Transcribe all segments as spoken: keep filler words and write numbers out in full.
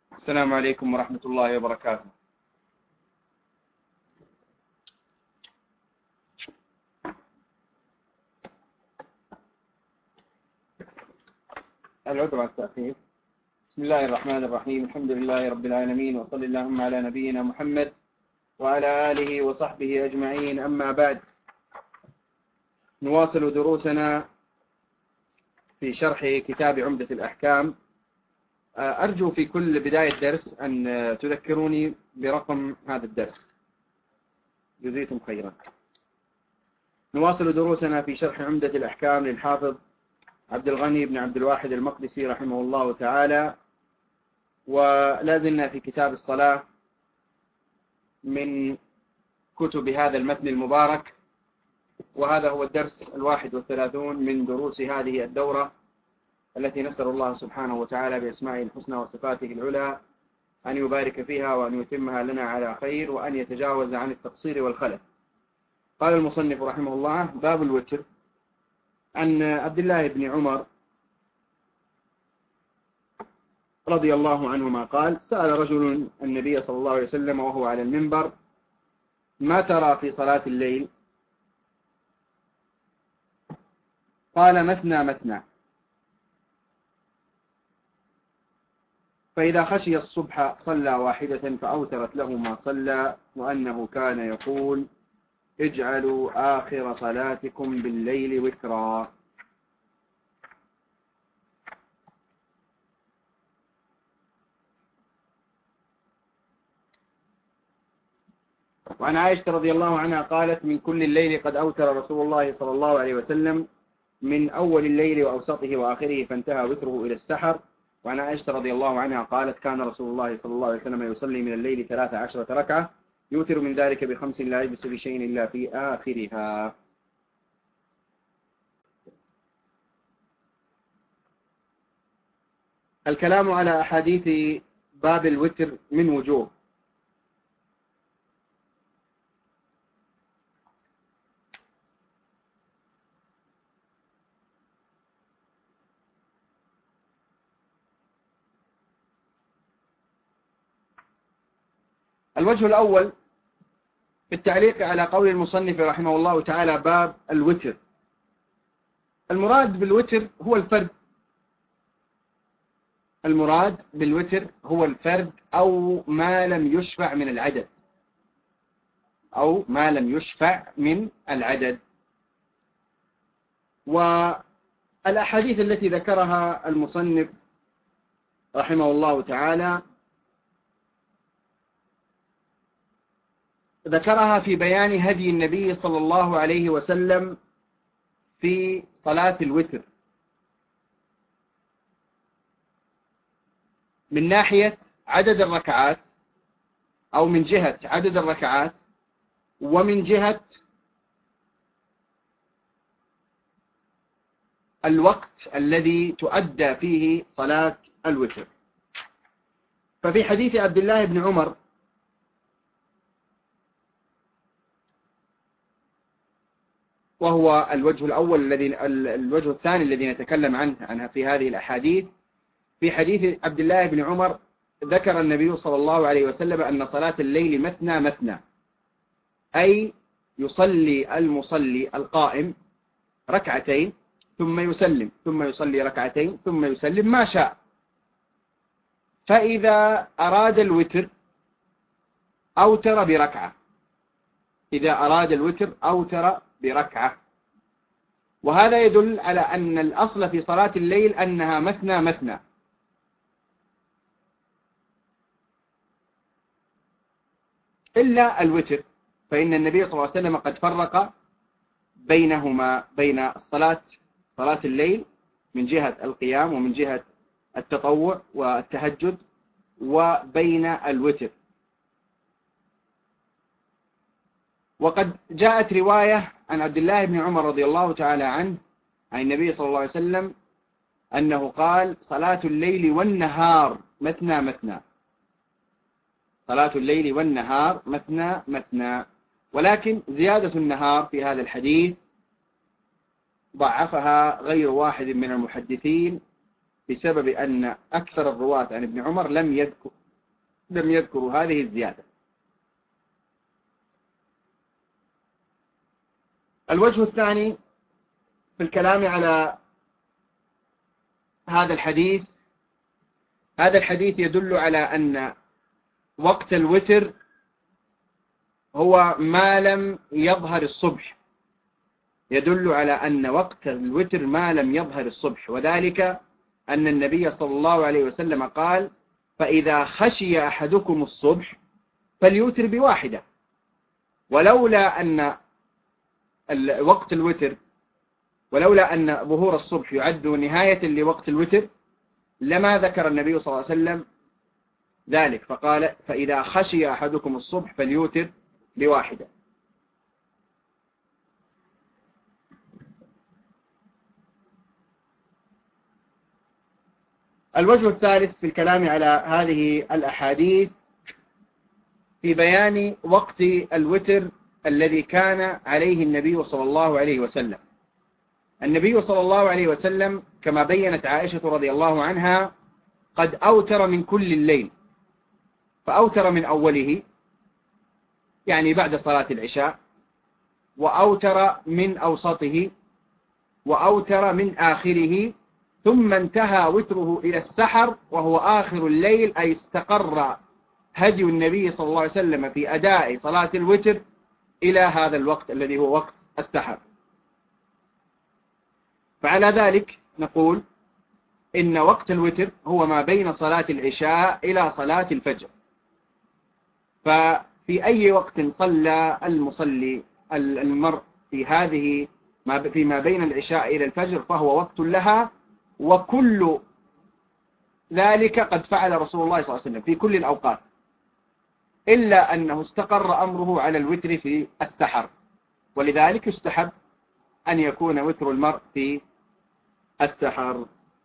السلام عليكم ورحمة الله وبركاته. العذر على التأخير. بسم الله الرحمن الرحيم، الحمد لله رب العالمين، وصل اللهم على نبينا محمد وعلى آله وصحبه أجمعين، أما بعد. نواصل دروسنا في شرح كتاب عمدة الأحكام. أرجو في كل بداية درس أن تذكروني برقم هذا الدرس، جزيتم خيرا. نواصل دروسنا في شرح عمدة الأحكام للحافظ عبد الغني بن عبد الواحد المقدسي رحمه الله تعالى، ولا زلنا في كتاب الصلاة من كتب هذا المتن المبارك، وهذا هو الدرس الواحد والثلاثون من دروس هذه الدورة التي نسأل الله سبحانه وتعالى بأسمائه الحسنى وصفاته العلى أن يبارك فيها وأن يتمها لنا على خير وأن يتجاوز عن التقصير والخلل. قال المصنف رحمه الله: باب الوتر. عن عبد الله بن عمر رضي الله عنهما قال: سأل رجل النبي صلى الله عليه وسلم وهو على المنبر: ما ترى في صلاة الليل؟ قال: مثنى مثنى، فإذا خشي الصبح صلى واحدة فأوترت له ما صلى، وأنه كان يقول: اجعلوا آخر صلاتكم بالليل وترا. وعن عائشة رضي الله عنها قالت: من كل الليل قد أوتر رسول الله صلى الله عليه وسلم، من أول الليل وأوسطه وآخره، فانتهى وتره إلى السحر. وعن عائشة رضي الله عنها قالت: كان رسول الله صلى الله عليه وسلم يصلي من الليل ثلاث عشرة ركعة، يوتر من ذلك بخمس لا يجلس بشيء إلا في آخرها. الكلام على أحاديث باب الوتر من وجوه. الوجه الأول في التعليق على قول المصنف رحمه الله تعالى: باب الوتر. المراد بالوتر هو الفرد. المراد بالوتر هو الفرد أو ما لم يشفع من العدد، أو ما لم يشفع من العدد. والأحاديث التي ذكرها المصنف رحمه الله تعالى ذكرها في بيان هدي النبي صلى الله عليه وسلم في صلاة الوتر، من ناحية عدد الركعات، أو من جهة عدد الركعات، ومن جهة الوقت الذي تؤدى فيه صلاة الوتر. ففي حديث عبد الله بن عمر وهو الوجه الأول الذي الوجه الثاني الذي نتكلم عنه عنها في هذه الأحاديث، في حديث عبد الله بن عمر ذكر النبي صلى الله عليه وسلم أن صلاة الليل مثنى مثنى، أي يصلي المصلي القائم ركعتين ثم يسلم، ثم يصلي ركعتين ثم يسلم ما شاء. فإذا أراد الوتر أوتر بركعة، إذا أراد الوتر أوتر بركعة. وهذا يدل على أن الأصل في صلاة الليل أنها مثنى مثنى، إلا الوتر، فإن النبي صلى الله عليه وسلم قد فرق بينهما، بين الصلاة صلاة الليل من جهة القيام ومن جهة التطوع والتهجد، وبين الوتر. وقد جاءت رواية عن عبد الله بن عمر رضي الله تعالى عنه عن النبي صلى الله عليه وسلم أنه قال: صلاة الليل والنهار مثنى مثنى، صلاة الليل والنهار مثنى مثنى. ولكن زيادة النهار في هذا الحديث ضعفها غير واحد من المحدثين، بسبب أن أكثر الرواة عن ابن عمر لم يذكر لم يذكروا هذه الزيادة. الوجه الثاني في الكلام على هذا الحديث، هذا الحديث يدل على أن وقت الوتر هو ما لم يظهر الصبح، يدل على أن وقت الوتر ما لم يظهر الصبح، وذلك أن النبي صلى الله عليه وسلم قال: فإذا خشي أحدكم الصبح فليوتر بواحدة. ولولا أن وقت الوتر ولولا أن ظهور الصبح يعد نهاية لوقت الوتر لما ذكر النبي صلى الله عليه وسلم ذلك، فقال: فإذا خشي أحدكم الصبح فليوتر بواحدة. الوجه الثالث في الكلام على هذه الأحاديث في بيان وقت الوتر الذي كان عليه النبي صلى الله عليه وسلم. النبي صلى الله عليه وسلم كما بينت عائشة رضي الله عنها قد أوتر من كل الليل، فأوتر من أوله يعني بعد صلاة العشاء، وأوتر من أوسطه، وأوتر من آخره، ثم انتهى وتره إلى السحر وهو آخر الليل، أي استقر هدي النبي صلى الله عليه وسلم في أداء صلاة الوتر إلى هذا الوقت الذي هو وقت السحر. فعلى ذلك نقول إن وقت الوتر هو ما بين صلاة العشاء إلى صلاة الفجر. ففي أي وقت صلى المصلي المرء في هذه فيما بين العشاء إلى الفجر فهو وقت لها، وكل ذلك قد فعل رسول الله صلى الله عليه وسلم في كل الأوقات، إلا أنه استقر أمره على الوتر في السحر، ولذلك يستحب أن يكون وتر المرء في السحر.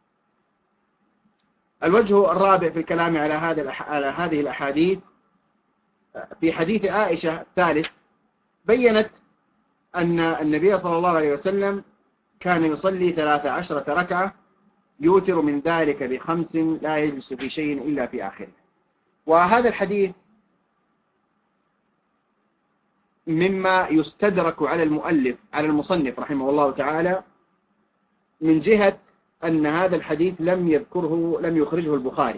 الوجه الرابع في الكلام على هذا على هذه الأحاديث في حديث عائشة الثالث، بينت أن النبي صلى الله عليه وسلم كان يصلي ثلاث عشرة ركعة يوتر من ذلك بخمس لا يجلس في شيء إلا في آخره. وهذا الحديث مما يستدرك على المؤلف على المصنف رحمه الله تعالى من جهة أن هذا الحديث لم يذكره لم يخرجه البخاري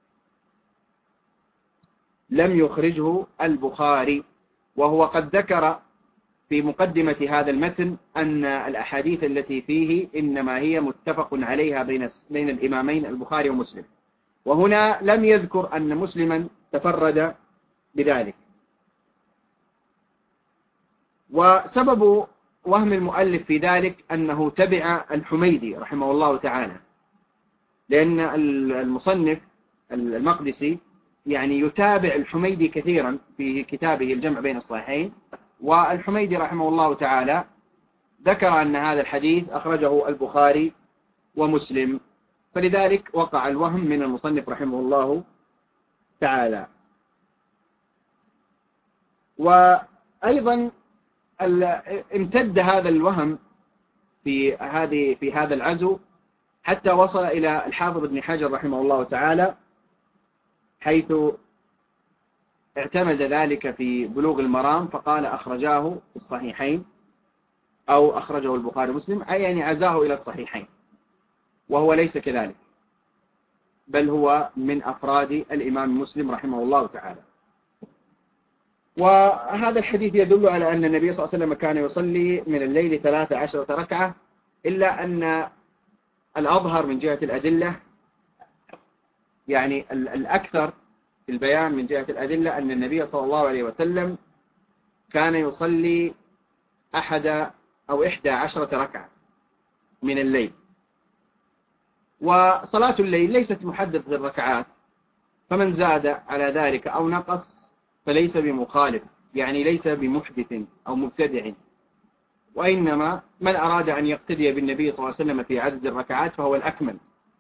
لم يخرجه البخاري وهو قد ذكر في مقدمة هذا المتن أن الأحاديث التي فيه إنما هي متفق عليها بين بين الإمامين البخاري ومسلم، وهنا لم يذكر أن مسلما تفرد بذلك. وسبب وهم المؤلف في ذلك أنه تبع الحميدي رحمه الله تعالى، لأن المصنف المقدسي يعني يتابع الحميدي كثيرا في كتابه الجمع بين الصحيحين، والحميدي رحمه الله تعالى ذكر أن هذا الحديث أخرجه البخاري ومسلم، فلذلك وقع الوهم من المصنف رحمه الله تعالى. وأيضا امتد هذا الوهم في هذه في هذا العزو حتى وصل إلى الحافظ ابن حجر رحمه الله تعالى، حيث اعتمد ذلك في بلوغ المرام فقال أخرجاه في الصحيحين أو أخرجه البخاري ومسلم، أي يعني عزاه إلى الصحيحين، وهو ليس كذلك، بل هو من أفراد الإمام مسلم رحمه الله تعالى. وهذا الحديث يدل على أن النبي صلى الله عليه وسلم كان يصلي من الليل ثلاث عشرة ركعة، إلا أن الأظهر من جهة الأدلة يعني الأكثر في البيان من جهة الأدلة أن النبي صلى الله عليه وسلم كان يصلي أحد أو إحدى عشرة ركعة من الليل. وصلاة الليل ليست محددة الركعات، فمن زاد على ذلك أو نقص فليس بمخالف، يعني ليس بمحدث أو مبتدع، وإنما من أراد أن يقتدي بالنبي صلى الله عليه وسلم في عدد الركعات فهو الأكمل.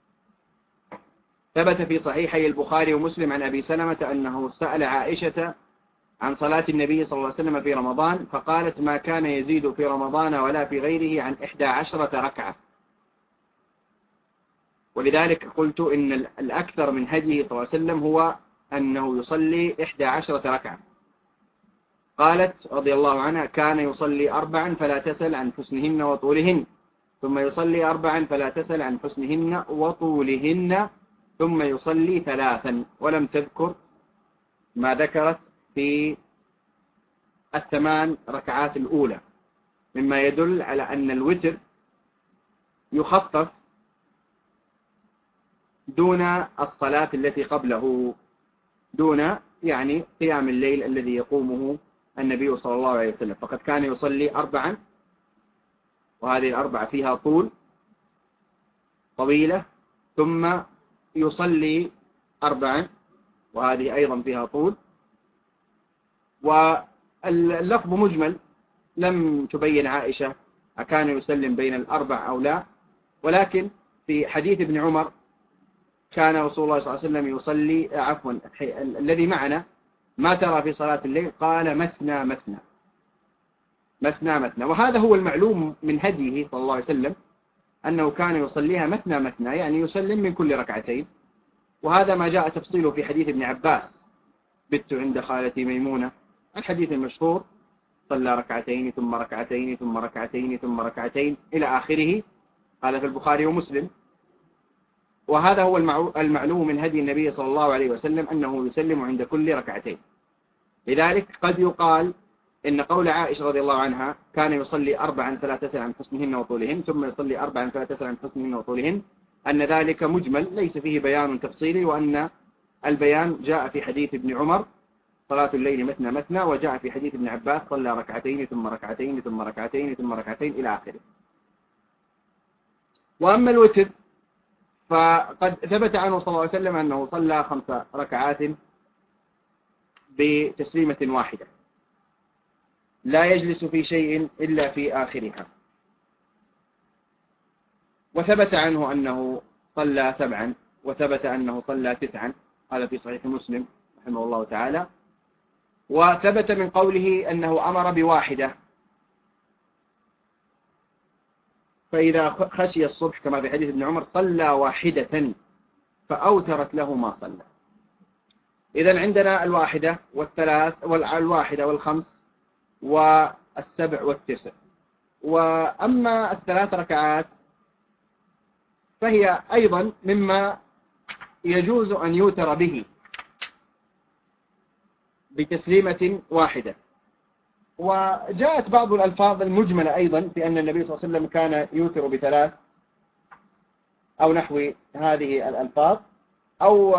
ثبت في صحيحي البخاري ومسلم عن أبي سلمة أنه سأل عائشة عن صلاة النبي صلى الله عليه وسلم في رمضان، فقالت ما كان يزيد في رمضان ولا في غيره عن إحدى عشرة ركعة. ولذلك قلت إن الأكثر من هديه صلى الله عليه وسلم هو أنه يصلي إحدى عشرة ركعة. قالت رضي الله عنها: كان يصلي أربعا فلا تسل عن حسنهن وطولهن، ثم يصلي أربعا فلا تسل عن حسنهن وطولهن، ثم يصلي ثلاثا. ولم تذكر ما ذكرت في الثمان ركعات الأولى، مما يدل على أن الوتر يخفف دون الصلاة التي قبله، دون يعني قيام الليل الذي يقومه النبي صلى الله عليه وسلم، فقد كان يصلي أربعا، وهذه الأربعة فيها طول طويلة، ثم يصلي أربعا وهذه أيضا فيها طول. واللفظ مجمل، لم تبين عائشة أكان يسلم بين الأربع أو لا، ولكن في حديث ابن عمر كان رسول الله صلى الله عليه وسلم يصلي عفوا الذي معنا ما ترى في صلاة الليل، قال مثنى مثنى مثنى مثنى. وهذا هو المعلوم من هديه صلى الله عليه وسلم، أنه كان يصليها مثنى مثنى، يعني يسلم من كل ركعتين. وهذا ما جاء تفصيله في حديث ابن عباس: بت عند خالتي ميمونة، الحديث المشهور: صلى ركعتين ثم ركعتين ثم ركعتين ثم ركعتين إلى آخره. هذا في البخاري ومسلم. وهذا هو المعلوم من هدي النبي صلى الله عليه وسلم، أنه يسلم عند كل ركعتين. لذلك قد يقال إن قول عائشة رضي الله عنها: كان يصلي أربعا فلا تسل عن حسنهن وطولهن، ثم يصلي أربعا فلا تسل عن حسنهن وطولهن، أن ذلك مجمل ليس فيه بيان تفصيلي، وأن البيان جاء في حديث ابن عمر: صلاة الليل مثنى مثنى، وجاء في حديث ابن عباس: صلى ركعتين ثم ركعتين ثم ركعتين ثم ركعتين إلى آخره. وأما الوتر فقد ثبت عنه صلى الله عليه وسلم أنه صلى خمس ركعات بتسليمة واحدة، لا يجلس في شيء إلا في آخرها. وثبت عنه أنه صلى سبعا، وثبت أنه صلى تسعا، هذا في صحيح مسلم رحمه الله تعالى. وثبت من قوله أنه أمر بواحدة، فإذا خشي الصبح كما في حديث ابن عمر صلى واحدة فأوترت له ما صلى. إذن عندنا الواحدة والثلاث والواحدة والخمس والسبع والتسع. وأما الثلاث ركعات فهي أيضا مما يجوز أن يوتر به بتسليمة واحدة. وجاءت بعض الألفاظ المجملة أيضا في أن النبي صلى الله عليه وسلم كان يوتر بثلاث أو نحو هذه الألفاظ، أو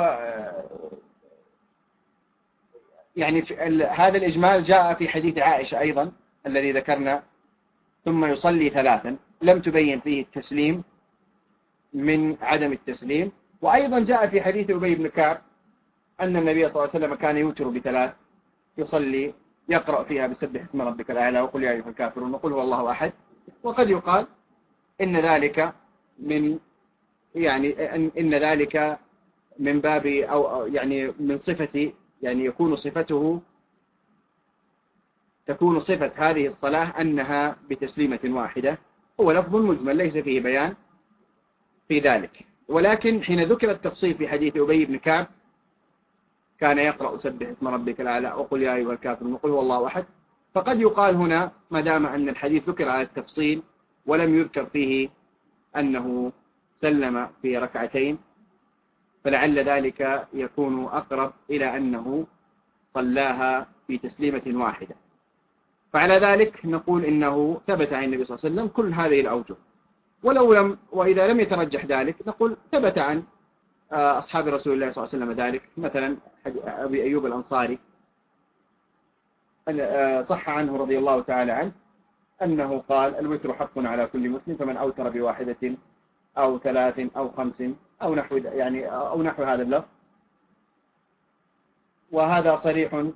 يعني هذا الإجمال جاء في حديث عائشة أيضا الذي ذكرنا: ثم يصلي ثلاثا، لم تبين فيه التسليم من عدم التسليم. وأيضا جاء في حديث أبي بن كعب أن النبي صلى الله عليه وسلم كان يوتر بثلاث، يصلي يقرأ فيها بسبح اسم ربك الأعلى وقل يا أيها الكافرون وقل هو الله أحد. وقد يقال إن ذلك من يعني إن ذلك من باب أو يعني من صفة، يعني يكون صفته تكون صفة هذه الصلاة أنها بتسليمة واحدة. هو لفظ مجمل ليس فيه بيان في ذلك. ولكن حين ذكر التفصيل في حديث أبي بن كعب كان يقرأ سبح اسم ربك الأعلى وقل يا أيها الكافرون وقل هو الله أحد، فقد يقال هنا ما دام أن الحديث ذكر على التفصيل ولم يذكر فيه أنه سلم في ركعتين، فلعل ذلك يكون أقرب إلى أنه صلاها في تسليمة واحدة. فعلى ذلك نقول إنه ثبت عن النبي صلى الله عليه وسلم كل هذه الأوجه. ولو لم وإذا لم يترجح ذلك نقول ثبت عن أصحاب رسول الله صلى الله عليه وسلم ذلك. مثلا أبي أيوب الأنصاري صح عنه رضي الله تعالى عنه أنه قال: الوتر حق على كل مسلم، فمن أوتر بواحدة أو ثلاث أو خمس أو نحو يعني أو نحو هذا اللفظ. وهذا صريح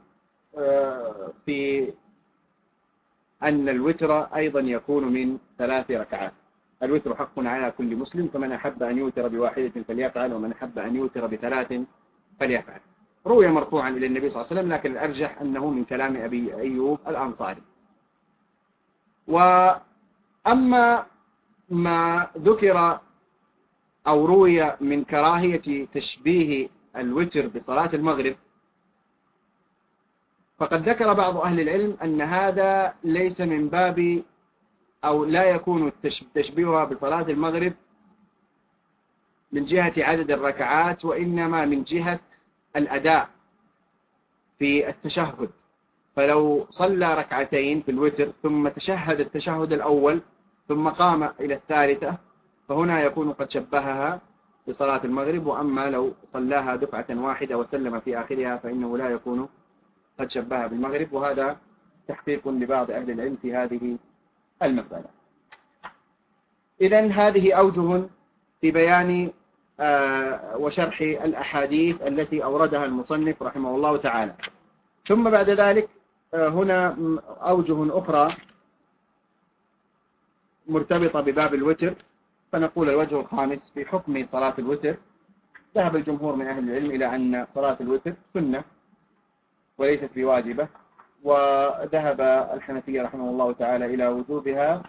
في أن الوتر أيضا يكون من ثلاث ركعات. الوتر حق على كل مسلم، فمن أحب أن يوتر بواحدة فليفعل، ومن أحب أن يوتر بثلاث فليفعل. روي مرفوعا إلى النبي صلى الله عليه وسلم، لكن الأرجح أنه من كلام أبي أيوب الأنصاري. وأما ما ذكر أو روي من كراهية تشبيه الوتر بصلاة المغرب فقد ذكر بعض أهل العلم أن هذا ليس من باب أو لا يكون تشبيهها بصلاة المغرب من جهة عدد الركعات، وإنما من جهة الأداء في التشهد. فلو صلى ركعتين في الوتر ثم تشهد التشهد الأول ثم قام إلى الثالثة فهنا يكون قد شبهها بصلاة المغرب. وأما لو صلاها دفعة واحدة وسلم في آخرها فإنه لا يكون قد شبهها بالمغرب. وهذا تحقيق لبعض أهل العلم في هذه المسألة. إذن هذه أوجه في بيان وشرح الأحاديث التي أوردها المصنف رحمه الله تعالى. ثم بعد ذلك هنا أوجه أخرى مرتبطة بباب الوتر. فنقول الوجه الخامس في حكم صلاة الوتر. ذهب الجمهور من أهل العلم إلى أن صلاة الوتر سنة وليست بواجبة، وذهب الحنفية رحمه الله تعالى إلى وجوبها،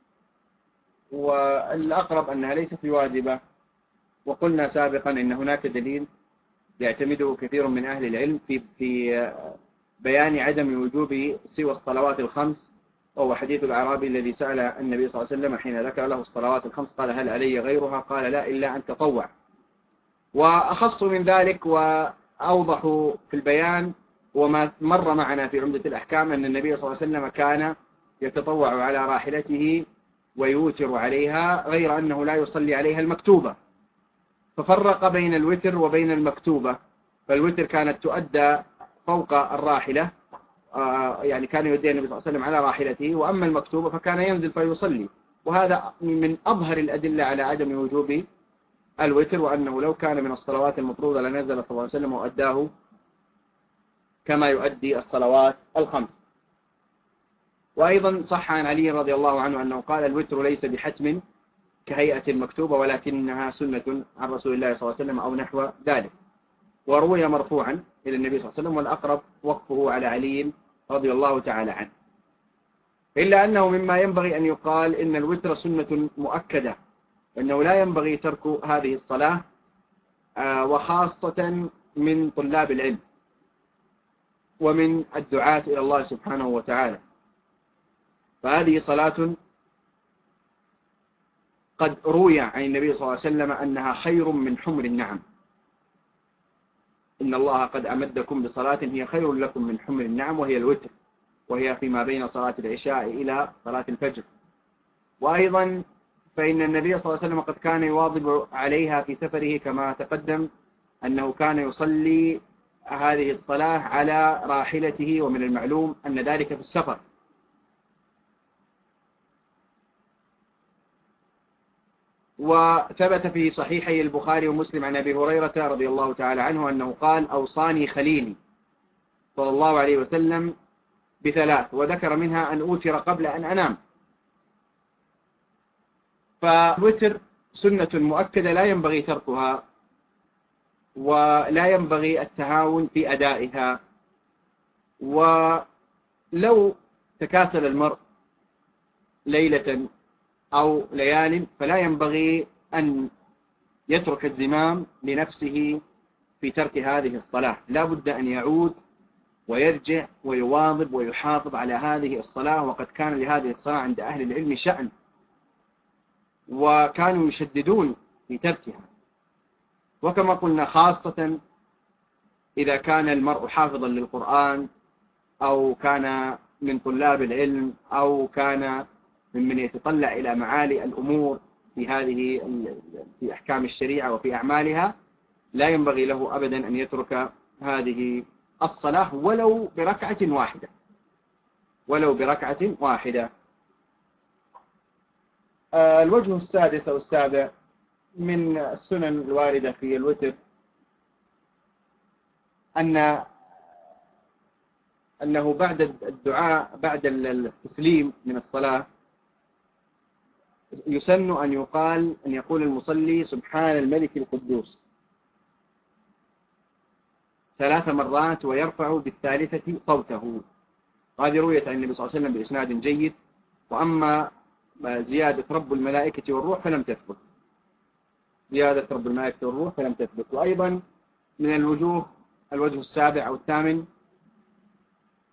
والأقرب أنها ليست بواجبة. وقلنا سابقا أن هناك دليل يعتمده كثير من أهل العلم في في بيان عدم وجوب سوى الصلوات الخمس، وهو حديث الأعرابي الذي سأل النبي صلى الله عليه وسلم حين ذكر له الصلوات الخمس قال هل علي غيرها؟ قال لا إلا أن تطوع. وأخص من ذلك وأوضح في البيان وما مر معنا في عمدة الأحكام أن النبي صلى الله عليه وسلم كان يتطوع على راحلته ويوتر عليها، غير أنه لا يصلي عليها المكتوبة. ففرق بين الوتر وبين المكتوبة. فالوتر كانت تؤدى فوق الراحلة، يعني كان يؤدي النبي صلى الله عليه وسلم على راحلته، وأما المكتوبة فكان ينزل فيصلي. وهذا من أظهر الأدلة على عدم وجوب الوتر، وأنه لو كان من الصلوات المفروضة لنزل صلى الله عليه وسلم وأداه كما يؤدي الصلوات الخمس. وأيضا صح عن علي رضي الله عنه أنه قال الوتر ليس بحتم كهيئة المكتوبة ولكنها سنة عن رسول الله صلى الله عليه وسلم أو نحو ذلك. وروي مرفوعا إلى النبي صلى الله عليه وسلم، والأقرب وقفه على علي رضي الله تعالى عنه. إلا أنه مما ينبغي أن يقال إن الوتر سنة مؤكدة، أنه لا ينبغي ترك هذه الصلاة، وخاصة من طلاب العلم ومن الدعاة إلى الله سبحانه وتعالى. فهذه صلاة قد روي عن النبي صلى الله عليه وسلم أنها خير من حمر النعم. إن الله قد أمدكم بصلاة هي خير لكم من حمر النعم، وهي الوتر، وهي فيما بين صلاة العشاء إلى صلاة الفجر. وأيضا فإن النبي صلى الله عليه وسلم قد كان يواظب عليها في سفره، كما تقدم أنه كان يصلي هذه الصلاة على راحلته، ومن المعلوم أن ذلك في السفر. وثبت في صحيحي البخاري ومسلم عن أبي هريرة رضي الله تعالى عنه أنه قال أوصاني خليلي صلى الله عليه وسلم بثلاث، وذكر منها أن أوتر قبل أن أنام. فالوتر سنة مؤكدة لا ينبغي تركها، ولا ينبغي التهاون في أدائها. ولو تكاسل المرء ليلة أو ليال فلا ينبغي أن يترك الزمام لنفسه في ترك هذه الصلاة، لا بد أن يعود ويرجع ويواظب ويحافظ على هذه الصلاة. وقد كان لهذه الصلاة عند أهل العلم شأن، وكانوا يشددون في تركها. وكما قلنا خاصة إذا كان المرء حافظا للقرآن، أو كان من طلاب العلم، أو كان ممن يتطلع إلى معالي الأمور في هذه في أحكام الشريعة وفي أعمالها، لا ينبغي له أبدا أن يترك هذه الصلاة ولو بركعة واحدة ولو بركعة واحدة. الوجه السادس أو السابع من السنن الواردة في الوتر أن أنه بعد الدعاء بعد التسليم من الصلاة يسن أن يقال أن يقول المصلي سبحان الملك القدوس ثلاث مرات، ويرفع بالثالثة صوته. هذه رويت عن النبي صلى الله عليه وسلم بإسناد جيد. وأما زيادة رب الملائكة والروح فلم تثبت زيادة رب الملائكة والروح فلم تثبت. وأيضا من الوجوه الوجه السابع أو الثامن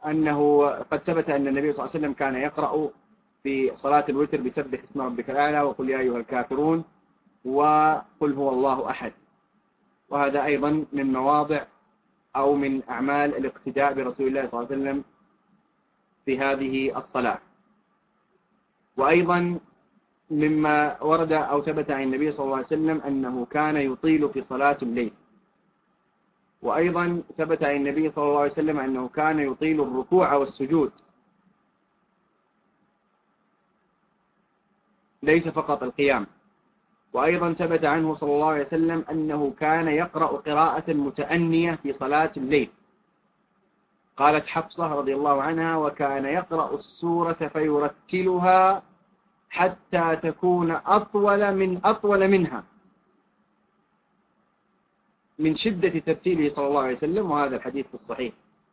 أنه قد ثبت أن النبي صلى الله عليه وسلم كان يقرأ في صلاة الوتر بسبح اسم ربك الأعلى وقل يا أيها الكافرون وقل هو الله أحد، وهذا أيضا من مواضع أو من أعمال الاقتداء برسول الله صلى الله عليه وسلم في هذه الصلاة. وأيضا مما ورد أو ثبت عن النبي صلى الله عليه وسلم أنه كان يطيل في صلاة الليل. وأيضا ثبت عن النبي صلى الله عليه وسلم أنه كان يطيل الركوع والسجود، ليس فقط القيام. وأيضا ثبت عنه صلى الله عليه وسلم أنه كان يقرأ قراءة متأنية في صلاة الليل. قالت حفصة رضي الله عنها: وكان يقرأ السورة فيرتلها حتى تكون أطول من أطول منها، من شدة ترتيله صلى الله عليه وسلم. وهذا الحديث في الصحيح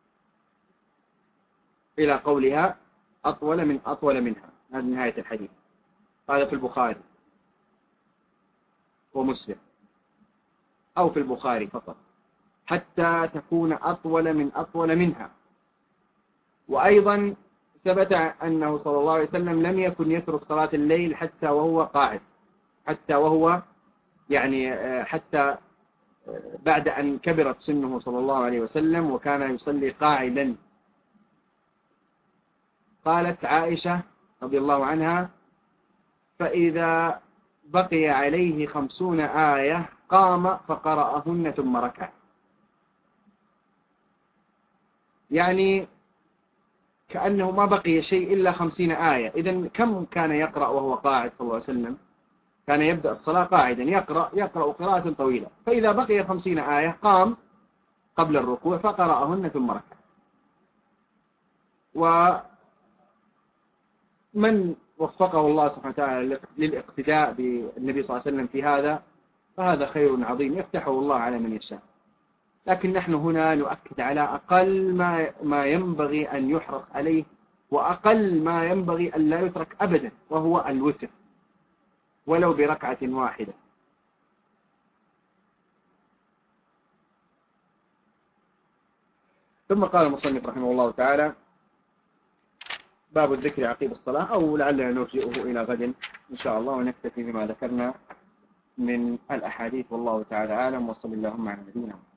إلى قولها أطول من أطول منها، هذه نهاية الحديث. هذا في البخاري ومسلم، أو في البخاري فقط، حتى تكون أطول من أطول منها. وأيضا ثبت أنه صلى الله عليه وسلم لم يكن يترك صلاة الليل حتى وهو قاعد، حتى وهو يعني حتى بعد أن كبرت سنه صلى الله عليه وسلم وكان يصلي قاعدا. قالت عائشة رضي الله عنها: فإذا بقي عليه خمسون آية قام فقرأهن ثم ركع. يعني كأنه ما بقي شيء إلا خمسين آية. إذن كم كان يقرأ وهو قاعد صلى الله عليه وسلم؟ كان يبدأ الصلاة قاعدا يقرأ يقرأ قراءة طويلة، فإذا بقي خمسين آية قام قبل الركوع فقرأهن ثم ركع. ومن وفقه الله سبحانه وتعالى للاقتداء بالنبي صلى الله عليه وسلم في هذا فهذا خير عظيم يفتحه الله على من يشاء. لكن نحن هنا نؤكد على أقل ما ما ينبغي أن يحرص عليه، وأقل ما ينبغي أن لا يترك أبدا، وهو الوتر ولو بركعة واحدة. ثم قال المصنف رحمه الله تعالى: باب الذكر عقيب الصلاة، أو لعلنا نرجئه إلى غد إن شاء الله، ونكتفي بما ذكرنا من الأحاديث، والله تعالى أعلم، وصلى اللهم على نبينا.